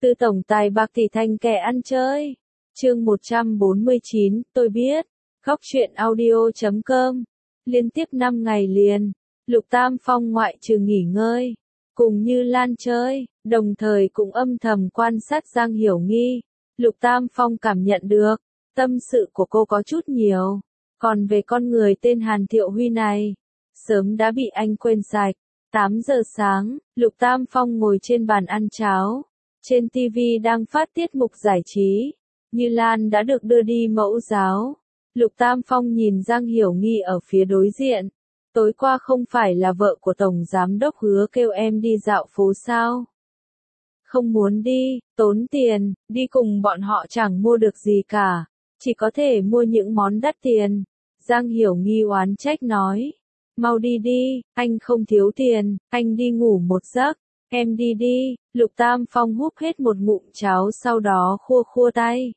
Từ tổng tài bạc tỷ thành kẻ ăn chơi. Chương 149, tôi biết. Góc truyện audio.com. Liên tiếp 5 ngày liền, Lục Tam Phong ngoại trừ nghỉ ngơi, cùng Như Lan chơi, đồng thời cũng âm thầm quan sát Giang Hiểu Nghi. Lục Tam Phong cảm nhận được, tâm sự của cô có chút nhiều. Còn về con người tên Hàn Thiệu Huy này, sớm đã bị anh quên sạch. 8 giờ sáng, Lục Tam Phong ngồi trên bàn ăn cháo. Trên TV đang phát tiết mục giải trí. Như Lan đã được đưa đi mẫu giáo. Lục Tam Phong nhìn Giang Hiểu Nghi ở phía đối diện. Tối qua không phải là vợ của Tổng Giám Đốc hứa kêu em đi dạo phố sao? Không muốn đi, tốn tiền, đi cùng bọn họ chẳng mua được gì cả. Chỉ có thể mua những món đắt tiền. Giang Hiểu Nghi oán trách nói. Mau đi đi, anh không thiếu tiền, anh đi ngủ một giấc. Em đi đi, Lục Tam Phong húp hết một ngụm cháo sau đó khua khua tay.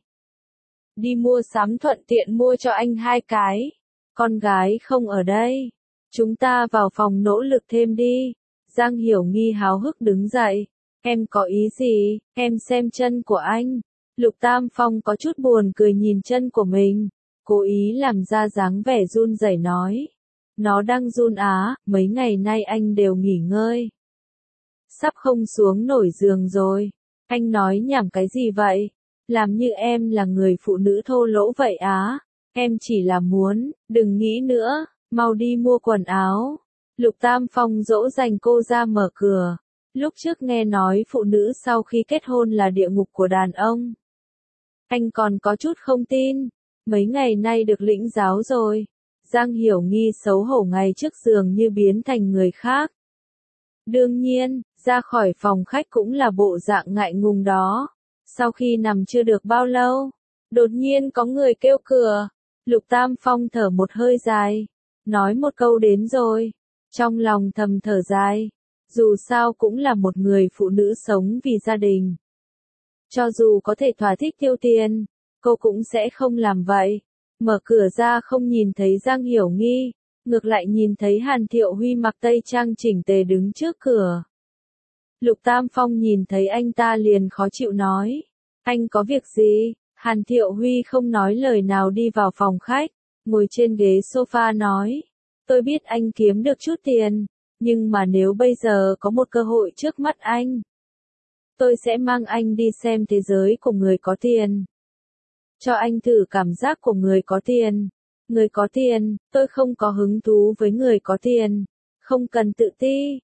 Đi mua sắm thuận tiện mua cho anh 2 cái. Con gái không ở đây. Chúng ta vào phòng nỗ lực thêm đi. Giang Hiểu Nghi háo hức đứng dậy. Em có ý gì, em xem chân của anh. Lục Tam Phong có chút buồn cười nhìn chân của mình. Cố ý làm ra dáng vẻ run rẩy nói. Nó đang run á, mấy ngày nay anh đều nghỉ ngơi. Sắp không xuống nổi giường rồi. Anh nói nhảm cái gì vậy? Làm như em là người phụ nữ thô lỗ vậy á. Em chỉ là muốn, đừng nghĩ nữa, mau đi mua quần áo. Lục Tam Phong dỗ dành cô ra mở cửa. Lúc trước nghe nói phụ nữ sau khi kết hôn là địa ngục của đàn ông. Anh còn có chút không tin. Mấy ngày nay được lĩnh giáo rồi. Giang Hiểu Nghi xấu hổ ngày trước giường như biến thành người khác. Đương nhiên, ra khỏi phòng khách cũng là bộ dạng ngại ngùng đó. Sau khi nằm chưa được bao lâu, đột nhiên có người kêu cửa. Lục Tam Phong thở một hơi dài, nói một câu đến rồi. Trong lòng thầm thở dài, dù sao cũng là một người phụ nữ sống vì gia đình. Cho dù có thể thỏa thích tiêu tiền, cô cũng sẽ không làm vậy. Mở cửa ra không nhìn thấy Giang Hiểu Nghi, ngược lại nhìn thấy Hàn Thiệu Huy mặc tây trang chỉnh tề đứng trước cửa. Lục Tam Phong nhìn thấy anh ta liền khó chịu nói. Anh có việc gì? Hàn Thiệu Huy không nói lời nào đi vào phòng khách, ngồi trên ghế sofa nói. Tôi biết anh kiếm được chút tiền, nhưng mà nếu bây giờ có một cơ hội trước mắt anh, tôi sẽ mang anh đi xem thế giới của người có tiền. Cho anh thử cảm giác của người có tiền. Người có tiền, tôi không có hứng thú với người có tiền. Không cần tự ti,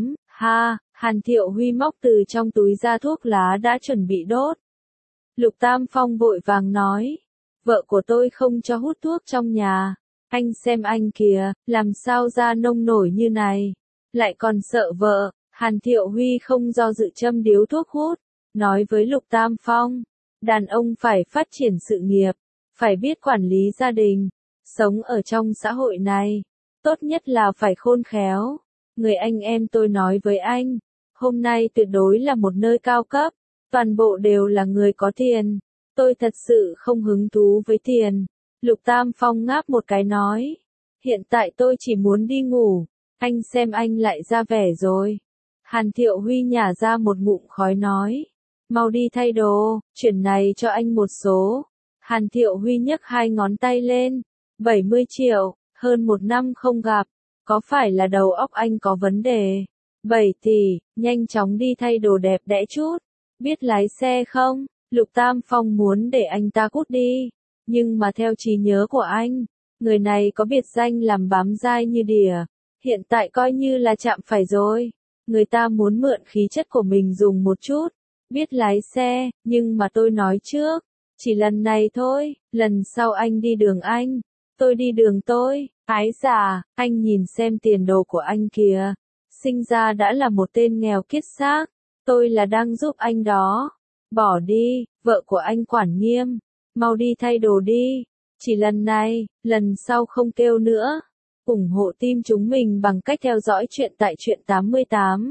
ha, Hàn Thiệu Huy móc từ trong túi ra thuốc lá đã chuẩn bị đốt. Lục Tam Phong vội vàng nói, vợ của tôi không cho hút thuốc trong nhà. Anh xem anh kìa, làm sao da nông nổi như này. Lại còn sợ vợ. Hàn Thiệu Huy không do dự châm điếu thuốc hút, nói với Lục Tam Phong. Đàn ông phải phát triển sự nghiệp, phải biết quản lý gia đình, sống ở trong xã hội này, tốt nhất là phải khôn khéo. Người anh em tôi nói với anh, hôm nay tuyệt đối là một nơi cao cấp, toàn bộ đều là người có tiền. Tôi thật sự không hứng thú với tiền. Lục Tam Phong ngáp một cái nói, hiện tại tôi chỉ muốn đi ngủ, anh xem anh lại ra vẻ rồi. Hàn Thiệu Huy nhả ra một ngụm khói nói. Mau đi thay đồ, chuyển này cho anh một số. Hàn Thiệu Huy nhấc 2 ngón tay lên. 70 triệu, hơn 1 năm không gặp. Có phải là đầu óc anh có vấn đề? 7 tỷ, nhanh chóng đi thay đồ đẹp đẽ chút. Biết lái xe không? Lục Tam Phong muốn để anh ta cút đi. Nhưng mà theo trí nhớ của anh, người này có biệt danh làm bám dai như đỉa. Hiện tại coi như là chạm phải rồi. Người ta muốn mượn khí chất của mình dùng một chút. Biết lái xe, nhưng mà tôi nói trước, chỉ lần này thôi, lần sau anh đi đường anh, tôi đi đường tôi. Ái già, anh nhìn xem tiền đồ của anh kìa, sinh ra đã là một tên nghèo kiết xác, tôi là đang giúp anh đó. Bỏ đi, vợ của anh quản nghiêm, mau đi thay đồ đi, chỉ lần này, lần sau không kêu nữa. Ủng hộ team chúng mình bằng cách theo dõi chuyện tại truyện 88.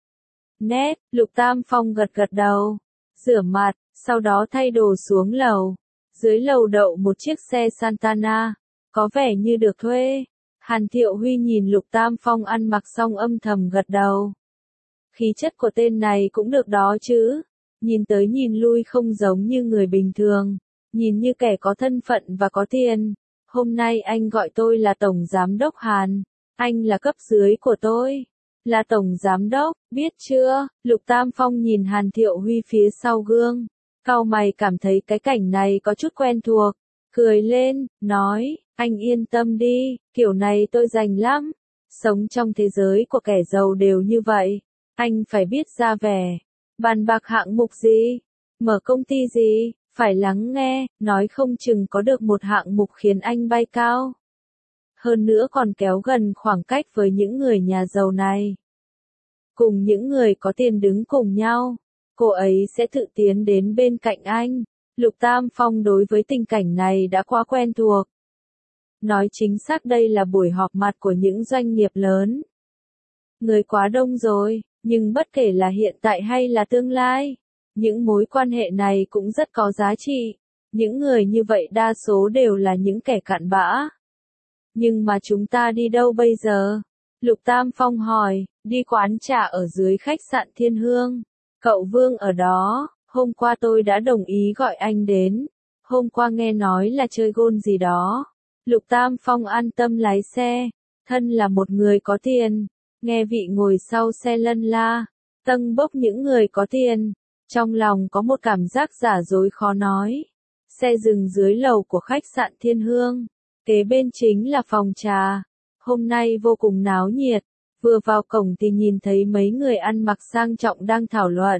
Nét, Lục Tam Phong gật gật đầu, rửa mặt, sau đó thay đồ xuống lầu. Dưới lầu đậu một chiếc xe Santana, có vẻ như được thuê. Hàn Thiệu Huy nhìn Lục Tam Phong ăn mặc xong âm thầm gật đầu. Khí chất của tên này cũng được đó chứ. nhìn tới nhìn lui không giống như người bình thường, nhìn như kẻ có thân phận và có tiền. Hôm nay anh gọi tôi là Tổng Giám đốc Hàn, anh là cấp dưới của tôi, là Tổng Giám đốc, biết chưa? Lục Tam Phong nhìn Hàn Thiệu Huy phía sau gương, cau mày cảm thấy cái cảnh này có chút quen thuộc, cười lên, nói, anh yên tâm đi, kiểu này tôi rành lắm, sống trong thế giới của kẻ giàu đều như vậy, anh phải biết ra vẻ, bàn bạc hạng mục gì, mở công ty gì, phải lắng nghe, nói không chừng có được một hạng mục khiến anh bay cao. Hơn nữa còn kéo gần khoảng cách với những người nhà giàu này. Cùng những người có tiền đứng cùng nhau, cô ấy sẽ tự tiến đến bên cạnh anh. Lục Tam Phong đối với tình cảnh này đã quá quen thuộc. Nói chính xác đây là buổi họp mặt của những doanh nghiệp lớn. Người quá đông rồi, nhưng bất kể là hiện tại hay là tương lai, những mối quan hệ này cũng rất có giá trị. Những người như vậy đa số đều là những kẻ cặn bã. Nhưng mà chúng ta đi đâu bây giờ? Lục Tam Phong hỏi, đi quán trà ở dưới khách sạn Thiên Hương. Cậu Vương ở đó, hôm qua tôi đã đồng ý gọi anh đến. Hôm qua nghe nói là chơi gôn gì đó. Lục Tam Phong an tâm lái xe, thân là một người có tiền, nghe vị ngồi sau xe lân la, tâng bốc những người có tiền, trong lòng có một cảm giác giả dối khó nói. Xe dừng dưới lầu của khách sạn Thiên Hương, kế bên chính là phòng trà, hôm nay vô cùng náo nhiệt, vừa vào cổng thì nhìn thấy mấy người ăn mặc sang trọng đang thảo luận.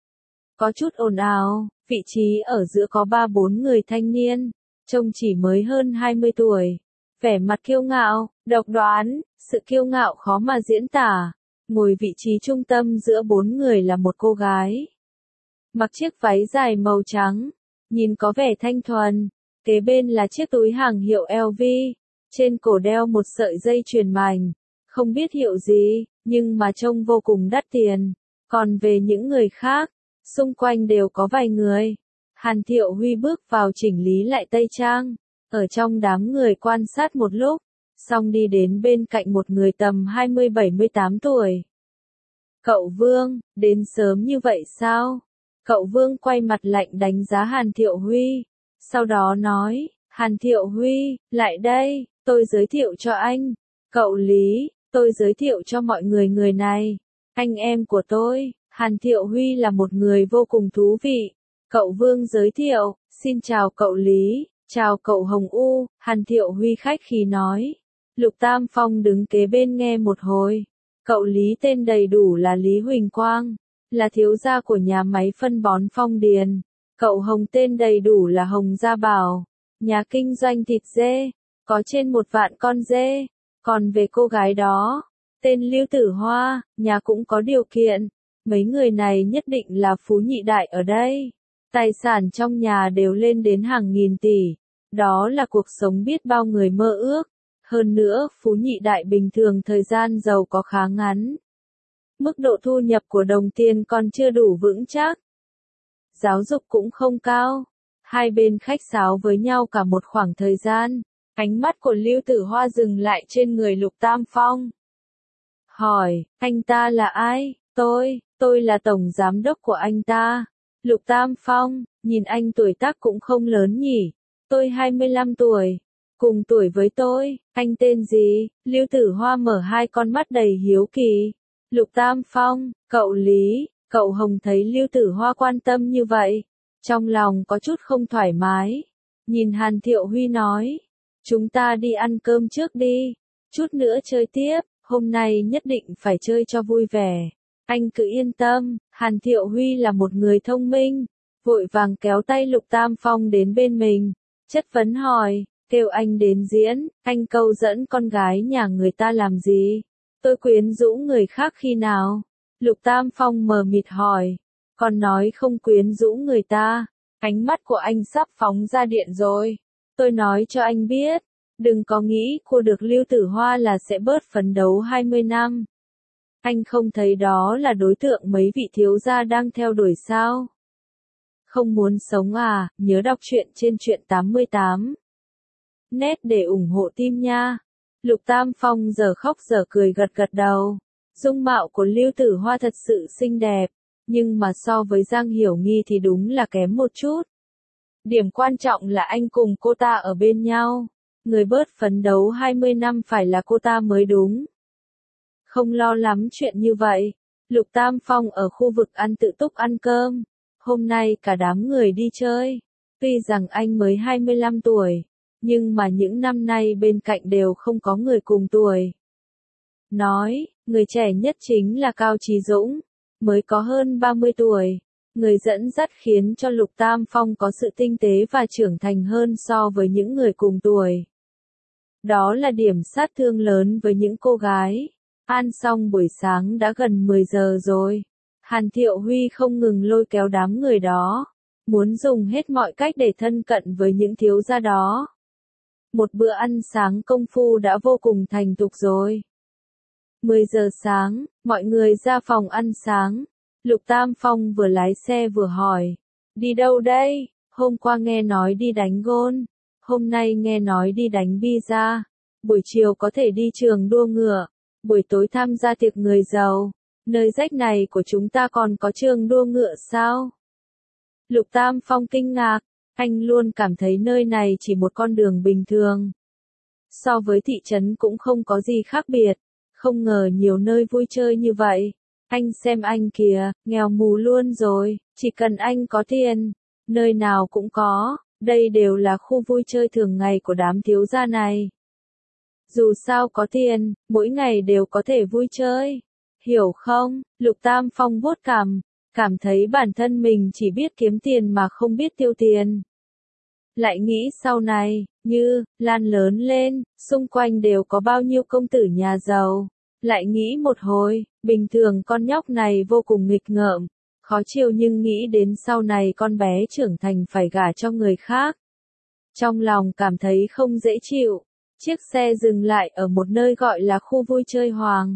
Có chút ồn ào, vị trí ở giữa có 3-4 người thanh niên, trông chỉ mới hơn 20 tuổi, vẻ mặt kiêu ngạo, độc đoán, sự kiêu ngạo khó mà diễn tả. Ngồi vị trí trung tâm giữa 4 người là một cô gái, mặc chiếc váy dài màu trắng, nhìn có vẻ thanh thuần, kế bên là chiếc túi hàng hiệu LV, trên cổ đeo một sợi dây chuyền mảnh, không biết hiệu gì, nhưng mà trông vô cùng đắt tiền. Còn về những người khác, xung quanh đều có vài người. Hàn Thiệu Huy bước vào chỉnh lý lại tây trang, ở trong đám người quan sát một lúc, xong đi đến bên cạnh một người tầm 20-78 tuổi. Cậu Vương, đến sớm như vậy sao? Cậu Vương quay mặt lạnh đánh giá Hàn Thiệu Huy, sau đó nói, Hàn Thiệu Huy, lại đây, tôi giới thiệu cho anh. Cậu Lý, tôi giới thiệu cho mọi người người này, anh em của tôi. Hàn Thiệu Huy là một người vô cùng thú vị. Cậu Vương giới thiệu, xin chào cậu Lý, chào cậu Hồng U, Hàn Thiệu Huy khách khí nói. Lục Tam Phong đứng kế bên nghe một hồi. Cậu Lý tên đầy đủ là Lý Huỳnh Quang, là thiếu gia của nhà máy phân bón Phong Điền. Cậu Hồng tên đầy đủ là Hồng Gia Bảo, nhà kinh doanh thịt dê, có trên 1 vạn con dê. Còn về cô gái đó, tên Lưu Tử Hoa, nhà cũng có điều kiện. Mấy người này nhất định là phú nhị đại ở đây. Tài sản trong nhà đều lên đến hàng nghìn tỷ. Đó là cuộc sống biết bao người mơ ước. Hơn nữa, phú nhị đại bình thường thời gian giàu có khá ngắn. Mức độ thu nhập của đồng tiền còn chưa đủ vững chắc. Giáo dục cũng không cao. Hai bên khách sáo với nhau cả một khoảng thời gian. Ánh mắt của Lưu Tử Hoa dừng lại trên người Lục Tam Phong. Hỏi, anh ta là ai? Tôi là tổng giám đốc của anh ta. Lục Tam Phong, nhìn anh tuổi tác cũng không lớn nhỉ. Tôi 25 tuổi. Cùng tuổi với tôi, anh tên gì? Lưu Tử Hoa mở hai con mắt đầy hiếu kỳ. Lục Tam Phong, cậu Lý, cậu Hồng thấy Lưu Tử Hoa quan tâm như vậy. Trong lòng có chút không thoải mái. Nhìn Hàn Thiệu Huy nói. Chúng ta đi ăn cơm trước đi. Chút nữa chơi tiếp, hôm nay nhất định phải chơi cho vui vẻ. Anh cứ yên tâm, Hàn Thiệu Huy là một người thông minh. Vội vàng kéo tay Lục Tam Phong đến bên mình. Chất vấn hỏi, kêu anh đến diễn, anh câu dẫn con gái nhà người ta làm gì? Tôi quyến rũ người khác khi nào? Lục Tam Phong mờ mịt hỏi, còn nói không quyến rũ người ta. Ánh mắt của anh sắp phóng ra điện rồi. Tôi nói cho anh biết, đừng có nghĩ cô được Lưu Tử Hoa là sẽ bớt phấn đấu 20 năm. Anh không thấy đó là đối tượng mấy vị thiếu gia đang theo đuổi sao? Không muốn sống à, nhớ đọc truyện trên truyện 88. Nét để ủng hộ team nha. Lục Tam Phong giờ khóc giờ cười gật gật đầu. Dung mạo của Lưu Tử Hoa thật sự xinh đẹp, nhưng mà so với Giang Hiểu Nghi thì đúng là kém một chút. Điểm quan trọng là anh cùng cô ta ở bên nhau. Người bớt phấn đấu 20 năm phải là cô ta mới đúng. Không lo lắm chuyện như vậy. Lục Tam Phong ở khu vực ăn tự túc ăn cơm. Hôm nay cả đám người đi chơi. Tuy rằng anh mới 25 tuổi, nhưng mà những năm nay bên cạnh đều không có người cùng tuổi. Nói, người trẻ nhất chính là Cao Chí Dũng, mới có hơn 30 tuổi. Người dẫn dắt khiến cho Lục Tam Phong có sự tinh tế và trưởng thành hơn so với những người cùng tuổi. Đó là điểm sát thương lớn với những cô gái. Ăn xong buổi sáng đã gần 10 giờ rồi. Hàn Thiệu Huy không ngừng lôi kéo đám người đó, muốn dùng hết mọi cách để thân cận với những thiếu gia đó. Một bữa ăn sáng công phu đã vô cùng thành thục rồi. 10 giờ sáng, mọi người ra phòng ăn sáng. Lục Tam Phong vừa lái xe vừa hỏi. Đi đâu đây? Hôm qua nghe nói đi đánh gôn. Hôm nay nghe nói đi đánh bi-a. Buổi chiều có thể đi trường đua ngựa. Buổi tối tham gia tiệc người giàu. Nơi rách này của chúng ta còn có trường đua ngựa sao? Lục Tam Phong kinh ngạc. Anh luôn cảm thấy nơi này chỉ một con đường bình thường. So với thị trấn cũng không có gì khác biệt. Không ngờ nhiều nơi vui chơi như vậy. Anh xem anh kìa, nghèo mù luôn rồi, chỉ cần anh có tiền, nơi nào cũng có, đây đều là khu vui chơi thường ngày của đám thiếu gia này. Dù sao có tiền, mỗi ngày đều có thể vui chơi. Hiểu không? Lục Tam Phong vuốt cảm thấy bản thân mình chỉ biết kiếm tiền mà không biết tiêu tiền. Lại nghĩ sau này, như, Lan lớn lên, xung quanh đều có bao nhiêu công tử nhà giàu. Lại nghĩ một hồi, bình thường con nhóc này vô cùng nghịch ngợm, khó chịu nhưng nghĩ đến sau này con bé trưởng thành phải gả cho người khác. Trong lòng cảm thấy không dễ chịu, chiếc xe dừng lại ở một nơi gọi là khu vui chơi Hoàng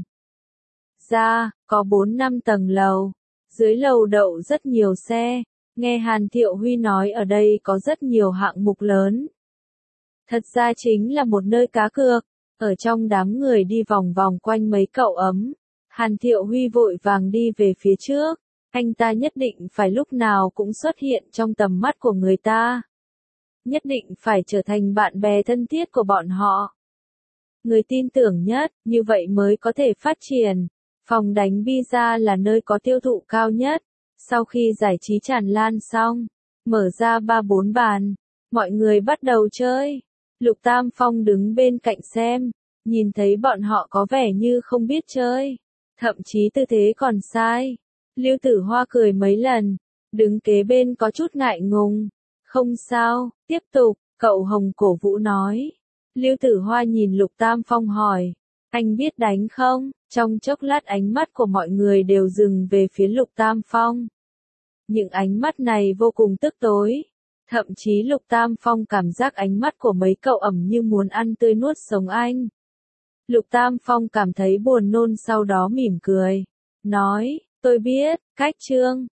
Gia, có 4-5 tầng lầu, dưới lầu đậu rất nhiều xe, nghe Hàn Thiệu Huy nói ở đây có rất nhiều hạng mục lớn. Thật ra chính là một nơi cá cược. Ở trong đám người đi vòng vòng quanh mấy cậu ấm, Hàn Thiệu Huy vội vàng đi về phía trước, anh ta nhất định phải lúc nào cũng xuất hiện trong tầm mắt của người ta. Nhất định phải trở thành bạn bè thân thiết của bọn họ. Người tin tưởng nhất, như vậy mới có thể phát triển. Phòng đánh bi-a là nơi có tiêu thụ cao nhất. Sau khi giải trí tràn lan xong, mở ra 3-4 bàn, mọi người bắt đầu chơi. Lục Tam Phong đứng bên cạnh xem, nhìn thấy bọn họ có vẻ như không biết chơi, thậm chí tư thế còn sai. Lưu Tử Hoa cười mấy lần, đứng kế bên có chút ngại ngùng. Không sao, tiếp tục, cậu Hồng cổ vũ nói. Lưu Tử Hoa nhìn Lục Tam Phong hỏi, anh biết đánh không? Trong chốc lát ánh mắt của mọi người đều dừng về phía Lục Tam Phong. Những ánh mắt này vô cùng tức tối. Thậm chí Lục Tam Phong cảm giác ánh mắt của mấy cậu ẩm như muốn ăn tươi nuốt sống anh. Lục Tam Phong cảm thấy buồn nôn sau đó mỉm cười. Nói, tôi biết, cách trương,